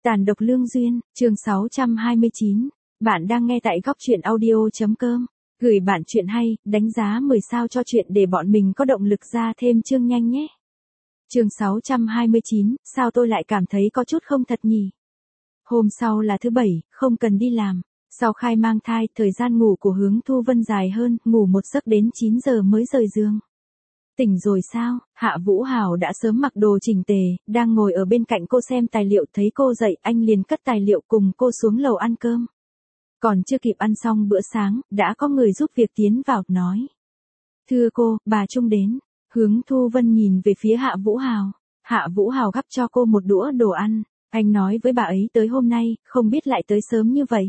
Tàn độc lương duyên, chương 629. Bạn đang nghe tại góc truyện audio.com. Gửi bạn chuyện hay, đánh giá 10 sao cho chuyện để bọn mình có động lực ra thêm chương nhanh nhé. Chương 629, sao tôi lại cảm thấy có chút không thật nhỉ? Hôm sau là thứ Bảy, không cần đi làm. Sau khai mang thai, thời gian ngủ của Hướng Thu Vân dài hơn, ngủ một giấc đến 9 giờ mới rời giường. Tỉnh rồi sao? Hạ Vũ Hào đã sớm mặc đồ chỉnh tề, đang ngồi ở bên cạnh cô xem tài liệu, thấy cô dậy, anh liền cất tài liệu cùng cô xuống lầu ăn cơm. Còn chưa kịp ăn xong bữa sáng, đã có người giúp việc tiến vào, nói. Thưa cô, bà Trung đến. Hướng Thu Vân nhìn về phía Hạ Vũ Hào. Hạ Vũ Hào gắp cho cô một đũa đồ ăn. Anh nói với bà ấy tới hôm nay, không biết lại tới sớm như vậy.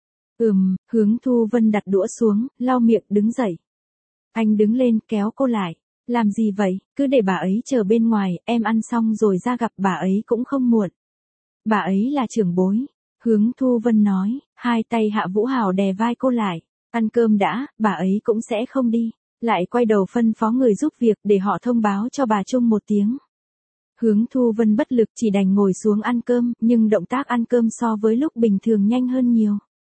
Hướng Thu Vân đặt đũa xuống, lau miệng đứng dậy. Anh đứng lên kéo cô lại. Làm gì vậy, cứ để bà ấy chờ bên ngoài, em ăn xong rồi ra gặp bà ấy cũng không muộn. Bà ấy là trưởng bối. Hướng Thu Vân nói, hai tay Hạ Vũ Hào đè vai cô lại. Ăn cơm đã, bà ấy cũng sẽ không đi. Lại quay đầu phân phó người giúp việc để họ thông báo cho bà Trung một tiếng. Hướng Thu Vân bất lực chỉ đành ngồi xuống ăn cơm, nhưng động tác ăn cơm so với lúc bình thường nhanh hơn nhiều.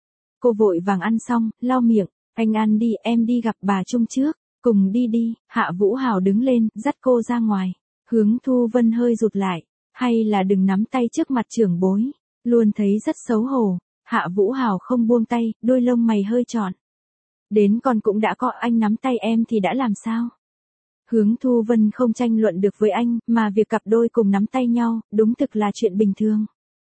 Cô vội vàng ăn xong, lau miệng, anh ăn đi, em đi gặp bà Trung trước. Cùng đi đi, Hạ Vũ Hào đứng lên, dắt cô ra ngoài. Hướng Thu Vân hơi rụt lại, hay là đừng nắm tay trước mặt trưởng bối, luôn thấy rất xấu hổ. Hạ Vũ Hào không buông tay, đôi lông mày hơi trọn. Đến con cũng đã có, anh nắm tay em thì đã làm sao? Hướng Thu Vân không tranh luận được với anh, mà việc cặp đôi cùng nắm tay nhau, đúng thực là chuyện bình thường.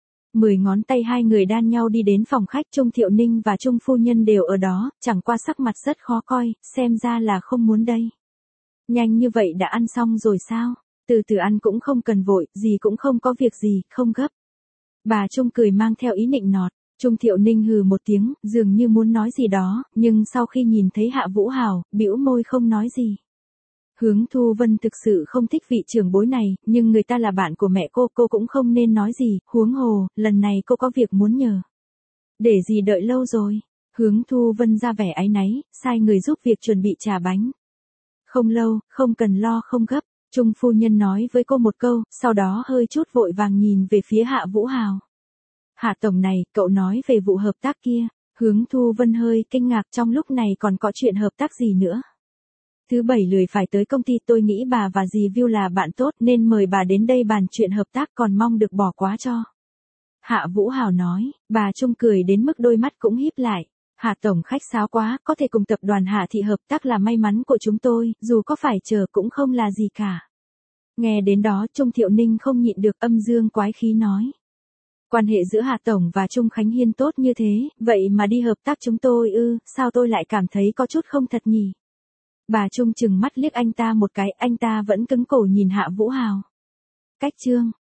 10 ngón tay hai người đan nhau đi đến phòng khách, Trung Thiệu Ninh và Trung phu nhân đều ở đó, chẳng qua sắc mặt rất khó coi, xem ra là không muốn đây. Nhanh như vậy đã ăn xong rồi sao? Từ từ ăn cũng không cần vội, gì cũng không có việc gì, không gấp. Bà Trung cười mang theo ý nịnh nọt. Trung Thiệu Ninh hừ một tiếng, dường như muốn nói gì đó, nhưng sau khi nhìn thấy Hạ Vũ Hào, bĩu môi không nói gì. Hướng Thu Vân thực sự không thích vị trưởng bối này, nhưng người ta là bạn của mẹ cô cũng không nên nói gì, huống hồ, lần này cô có việc muốn nhờ. Để gì đợi lâu rồi? Hướng Thu Vân ra vẻ áy náy, sai người giúp việc chuẩn bị trà bánh. Không lâu, không cần lo, không gấp, Trung phu nhân nói với cô một câu, sau đó hơi chút vội vàng nhìn về phía Hạ Vũ Hào. Hạ tổng này, cậu nói về vụ hợp tác kia. Hướng Thu Vân hơi kinh ngạc, trong lúc này còn có chuyện hợp tác gì nữa. Thứ Bảy lười phải tới công ty, tôi nghĩ bà và dì Viu là bạn tốt nên mời bà đến đây bàn chuyện hợp tác, còn mong được bỏ qua cho. Hạ Vũ Hào nói, bà Trung cười đến mức đôi mắt cũng híp lại. Hạ tổng khách sáo quá, có thể cùng tập đoàn Hạ thị hợp tác là may mắn của chúng tôi, dù có phải chờ cũng không là gì cả. Nghe đến đó, Trung Thiệu Ninh không nhịn được, âm dương quái khí nói. Quan hệ giữa Hạ tổng và Trung Khánh Hiên tốt như thế, vậy mà đi hợp tác chúng tôi sao tôi lại cảm thấy có chút không thật nhỉ? Bà Trung chừng mắt liếc anh ta một cái, anh ta vẫn cứng cổ nhìn Hạ Vũ Hào. Cách chương